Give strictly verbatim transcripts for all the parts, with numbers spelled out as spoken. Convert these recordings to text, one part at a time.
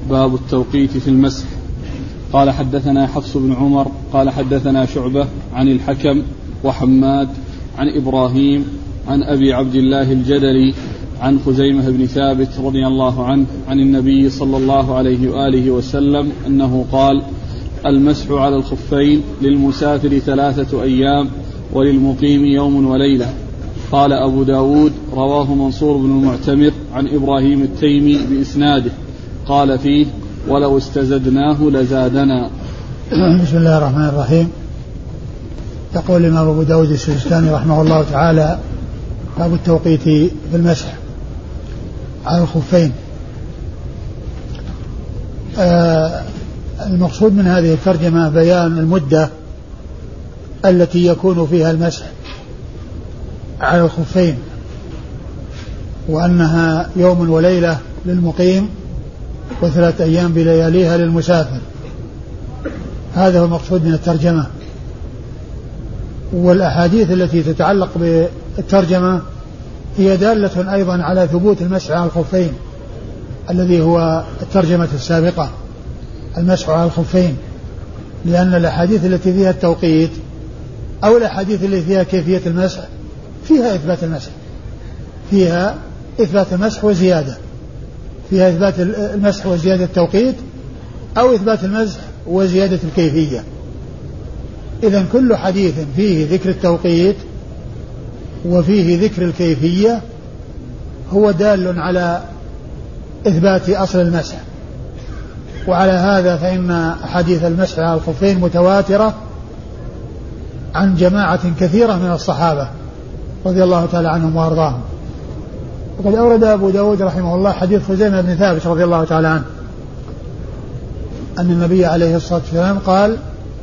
باب التوقيت في المسح. قال حدثنا حفص بن عمر قال حدثنا شعبة عن الحكم وحماد عن إبراهيم عن أبي عبد الله الجدلي عن خزيمة بن ثابت رضي الله عنه عن النبي صلى الله عليه وآله وسلم أنه قال: المسح على الخفين للمسافر ثلاثة أيام وللمقيم يوم وليلة. قال أبو داود: رواه منصور بن المعتمر عن إبراهيم التيمي بإسناده، قال فيه: ولو استزدناه لزادنا. بسم الله الرحمن الرحيم. يقول الإمام أبو داود السجستاني رحمه الله تعالى: باب التوقيت في المسح على الخفين. آه المقصود من هذه الترجمة بيان المدة التي يكون فيها المسح على الخفين، وأنها يوم وليلة للمقيم وثلاث أيام بلياليها للمسافر. هذا هو المقصود من الترجمة. والأحاديث التي تتعلق بالترجمة هي دالة أيضا على ثبوت المسح على الخفين الذي هو الترجمة السابقة، المسح على الخفين، لأن الأحاديث التي فيها التوقيت أو الأحاديث التي فيها كيفية المسح فيها إثبات المسح، فيها إثبات المسح وزيادة، فيها إثبات المسح وزيادة التوقيت أو إثبات المسح وزيادة الكيفية. إذن كل حديث فيه ذكر التوقيت وفيه ذكر الكيفية هو دال على إثبات أصل المسح. وعلى هذا فإن أحاديث المسح على الخفين متواترة عن جماعة كثيرة من الصحابة رضي الله تعالى عنهم وأرضاهم. وقد أورد أبو داود رحمه الله حديث خزيمة بن ثابت رضي الله تعالى عنه أن النبي عليه الصلاة والسلام قال: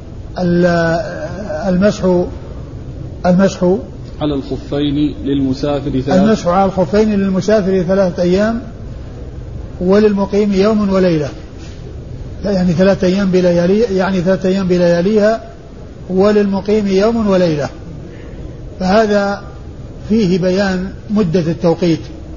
المسح المسح على الخفين للمسافر ثلاثة المسح على الخفين للمسافر ثلاثة أيام وللمقيم يوم وليلة، يعني ثلاثة أيام بليالي يعني ثلاثة أيام بلياليها وللمقيم يوم وليلة. فهذا فيه بيان مدة التوقيت،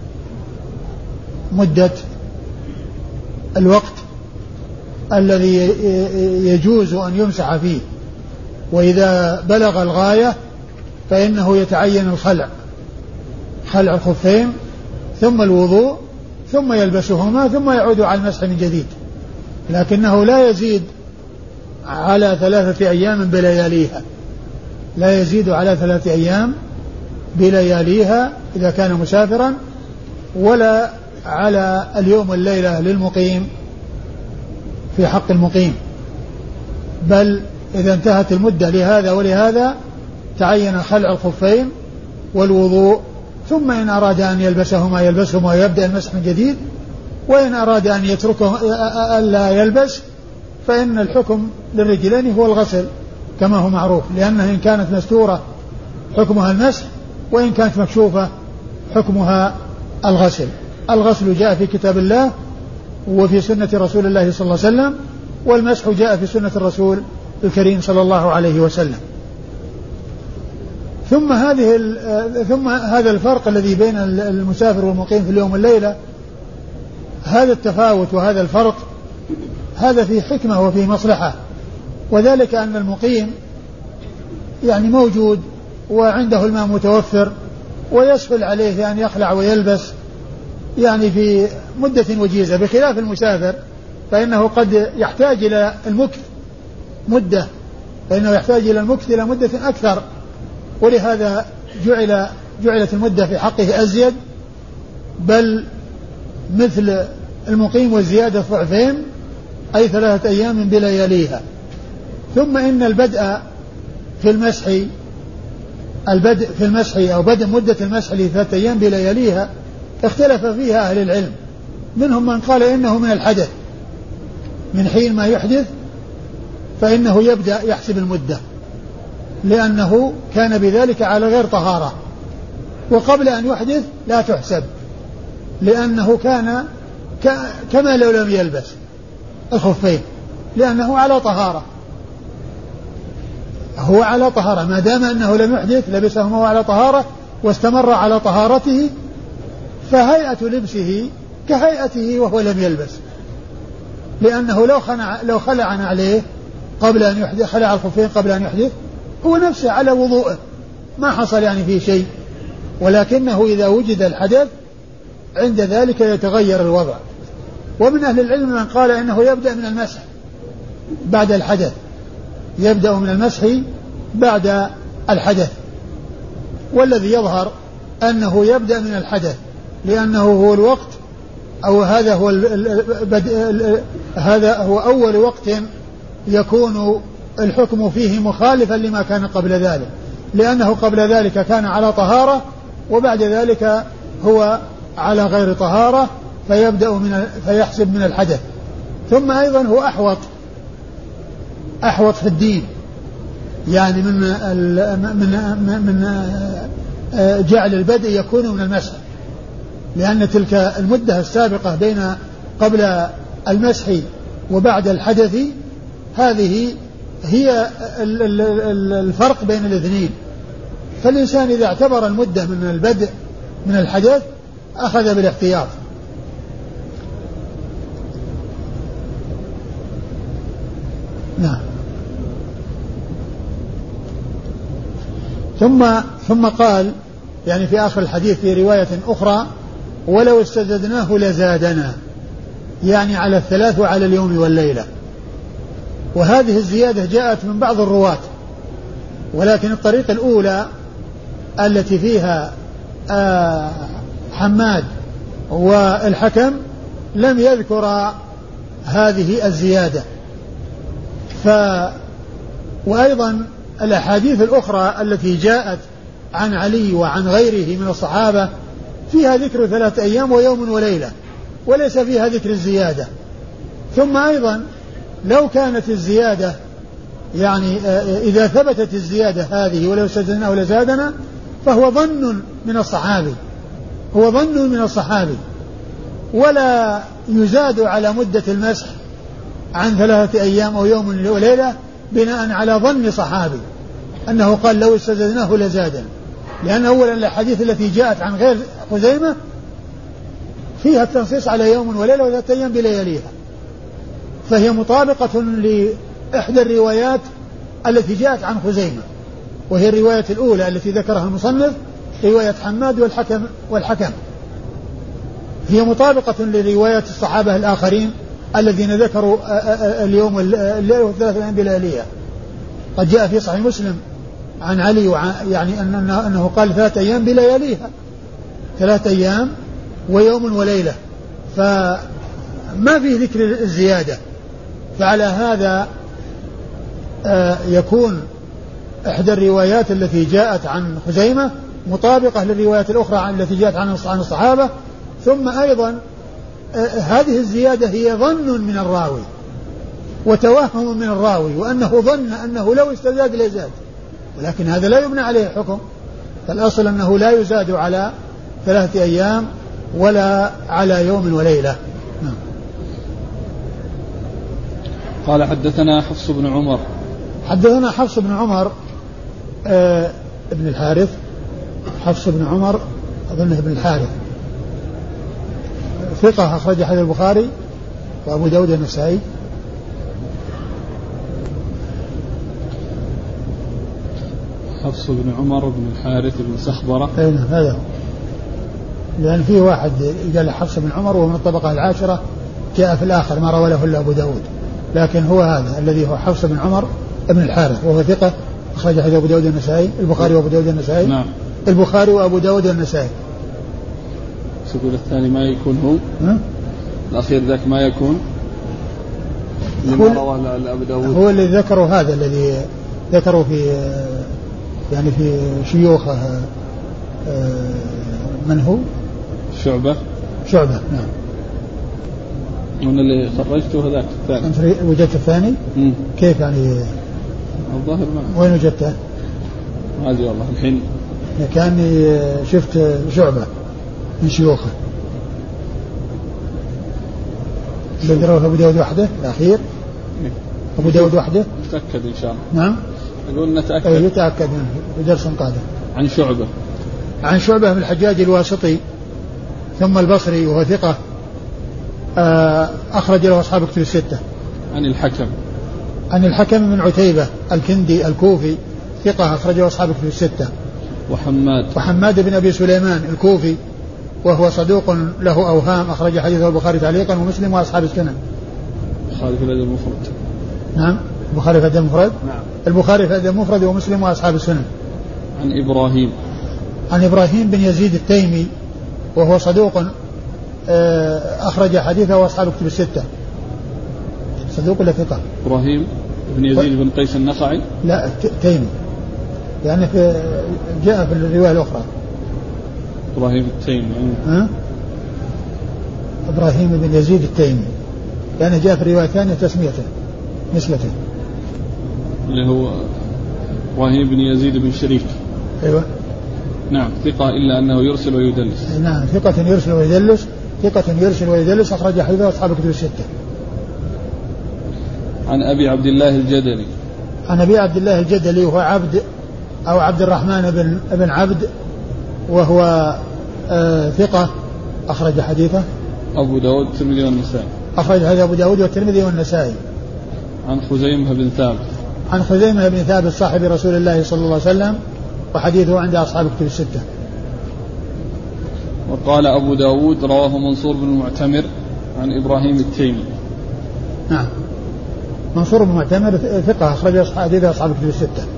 مدة الوقت الذي يجوز أن يمسح فيه، وإذا بلغ الغاية فإنه يتعين الخلع، خلع الخفين ثم الوضوء ثم يلبسهما ثم يعود على المسح من جديد، لكنه لا يزيد على ثلاثة أيام بلياليها، لا يزيد على ثلاثة أيام بلياليها إذا كان مسافرا، ولا على اليوم والليلة للمقيم في حق المقيم، بل إذا انتهت المدة لهذا ولهذا تعين خلع الخفين والوضوء، ثم إن أراد أن يلبسهما يلبسهما ويبدأ المسح من جديد، وإن أراد أن يتركه ألا يلبس فإن الحكم للرجلين هو الغسل كما هو معروف، لأنها إن كانت مستورة حكمها المسح، وإن كانت مكشوفة حكمها الغسل. الغسل جاء في كتاب الله وفي سنة رسول الله صلى الله عليه وسلم، والمسح جاء في سنة الرسول الكريم صلى الله عليه وسلم. ثم هذه ثم هذا الفرق الذي بين المسافر والمقيم في اليوم والليلة، هذا التفاوت وهذا الفرق هذا فيه حكمة وفيه مصلحة، وذلك أن المقيم يعني موجود وعنده الماء متوفر ويسهل عليه أن يخلع ويلبس يعني في مدة وجيزة، بخلاف المسافر فإنه قد يحتاج إلى المكث مدة، فإنه يحتاج إلى المكث إلى مدة أكثر، ولهذا جعل جعلت المدة في حقه أزيد، بل مثل المقيم والزيادة ضعفين، أي ثلاثة أيام بلياليها. ثم إن البدء في المسح البدء في المسح أو بدء مدة المسح لثلاثة أيام بلياليها اختلف فيها أهل العلم، منهم من قال إنه من الحدث، من حين ما يحدث فإنه يبدأ يحسب المدة، لأنه كان بذلك على غير طهارة، وقبل أن يحدث لا تحسب، لأنه كان كما لو لم يلبس الخفين، لأنه على طهارة، هو على طهارة، ما دام أنه لم يحدث لبسهما على طهارة واستمر على طهارته، فهيئة لبسه كهيئته وهو لم يلبس، لأنه لو خلع لو خلع عليه قبل أن يحدث، خلع الخفين قبل أن يحدث، هو نفسه على وضوءه ما حصل يعني فيه شيء، ولكنه إذا وجد الحدث عند ذلك يتغير الوضع. ومن أهل العلم من قال إنه يبدأ من المسح بعد الحدث، يبدأ من المسح بعد الحدث، والذي يظهر أنه يبدأ من الحدث لأنه هو الوقت، أو هذا هو هذا هو أول وقت يكون الحكم فيه مخالفا لما كان قبل ذلك، لأنه قبل ذلك كان على طهارة وبعد ذلك هو على غير طهارة، فيبدأ من فيحسب من الحدث. ثم أيضا هو أحوط أحوط في الدين، يعني من من من جعل البدء يكون من المسح، لأن تلك المدة السابقة بين قبل المسح وبعد الحدث هذه هي الفرق بين الاثنين. فالإنسان إذا اعتبر المدة من البدء من الحدث أخذ بالاحتياط. نعم. ثم ثم قال يعني في آخر الحديث في رواية أخرى: ولو استزدناه لزادنا، يعني على الثلاث وعلى اليوم والليلة. وهذه الزيادة جاءت من بعض الرواة، ولكن الطريقة الأولى التي فيها آه حماد والحكم لم يذكر هذه الزيادة. ف وأيضا الأحاديث الأخرى التي جاءت عن علي وعن غيره من الصحابة فيها ذكر ثلاثة أيام ويوم وليلة، وليس فيها ذكر الزيادة. ثم أيضا لو كانت الزيادة يعني إذا ثبتت الزيادة هذه ولو استزدناه لزادنا، فهو ظن من الصحابي، هو ظن من الصحابي، ولا يزاد على مدة المسح عن ثلاثة أيام أو يوم وليلة بناء على ظن صحابي أنه قال لو استزدناه لزادنا، لأن أولا الأحاديث التي جاءت عن غير خزيمة فيها التنصيص على يوم وليلة وثلاثة أيام بلياليها، فهي مطابقة لإحدى الروايات التي جاءت عن خزيمة، وهي الرواية الأولى التي ذكرها المصنف، رواية حماد والحكم والحكم هي مطابقة لرواية الصحابة الآخرين الذين ذكروا اليوم والليلة والثلاثة أيام بلياليها. قد جاء في صحيح مسلم عن علي يعني أنه قال ثلاثة أيام بلياليها، ثلاثة أيام ويوم وليلة، فما فيه ذكر الزيادة. فعلى هذا يكون إحدى الروايات التي جاءت عن خزيمة مطابقة للروايات الأخرى التي جاءت عن الصحابة. ثم أيضا هذه الزيادة هي ظن من الراوي وتوهم من الراوي، وأنه ظن أنه لو استزاد لزاد، ولكن هذا لا يبنى عليه حكم، فالأصل أنه لا يزاد على ثلاثة أيام ولا على يوم وليلة. نعم. قال حدثنا حفص بن عمر. حدثنا حفص بن عمر آه ابن الحارث، حفص بن عمر أظنه ابن الحارث، ثقة أخرج حديث البخاري وأبو داود النسائي. حفص بن عمر بن الحارث بن سخبرة. أي نعم هذا هو، لأن فيه واحد قال حفص بن عمر ومن الطبقة العاشرة جاء في الآخر ما روى له إلا أبو داود، لكن هو هذا الذي هو حفص بن عمر بن الحارث وهو ثقة أخرج حديث أبو داود النسائي، البخاري وأبو داود النسائي. نعم. البخاري وأبو داود النسائي. سبيل الثاني ما يكون هو ها؟ الأخير ذاك ما يكون لما رواه أبو داود، هو الذي ذكروا هذا الذي ذكروا في يعني في شيوخه. من هو؟ شعبة. شعبة نعم. من اللي خرجته هذاك الثاني. أنت وجدت الثاني؟ مم. كيف يعني؟ الظاهر ما. وين وجدته؟ ما أدري والله الحين. كأني شفت شعبة من شيوخه. بدره أبو داود وحده الأخير. أبو داود وحده. متأكد إن شاء الله. نعم. نقول نتأكد. أي يتأكد منه بدرس قادم. عن شعبة. عن شعبة بن الحجاج الواسطي ثم البصري وهو ثقة أخرج له أصحاب كتب الستة. عن الحكم عن الحكم بن عتيبة الكندي الكوفي ثقة أخرجه أصحاب كتب الستة. وحماد وحماد بن أبي سليمان الكوفي وهو صدوق له أوهام أخرج حديثه البخاري تعليقا ومسلم وأصحاب السنن. البخاري في الأدب المفرد. نعم البخاري في الأدب المفرد. نعم البخاري في الأدب المفرد ومسلم وأصحاب السنن. عن إبراهيم عن إبراهيم بن يزيد التيمي وهو صدوق أخرج حديثه وأصحاب كتب الستة. صدوق ولا ثقة؟ إبراهيم بن يزيد بن قيس النخعي. لا تيمي يعني في جاء في الرواية الأخرى إبراهيم التيمي. ها؟ إبراهيم بن يزيد التيمي يعني جاء في الرواية الثانية تسميته نسبته اللي هو إبراهيم بن يزيد بن شريك. أيوة نعم ثقة إلا أنه يرسل ويدلس. نعم ثقة يرسل ويدلس ثقة يرسل ويدلس أخرج حديثه أصحاب كتب الستة. عن أبي عبد الله الجدلي. عن أبي عبد الله الجدلي وهو عبد أو عبد الرحمن بن ابن عبد وهو آه ثقة أخرج حديثه أبو داود والترمذي والنسائي. أخرج حديث أبو داود والترمذي والنسائي. عن خزيمة بن ثابت. عن خزيمة بن ثابت صاحب رسول الله صلى الله عليه وسلم وحديثه عند أصحاب كتب الستة. وقال أبو داود رواه منصور بن المعتمر عن إبراهيم التيمي. نعم منصور بن المعتمر ثقة أخرج حديث أصحاب كتب الستة.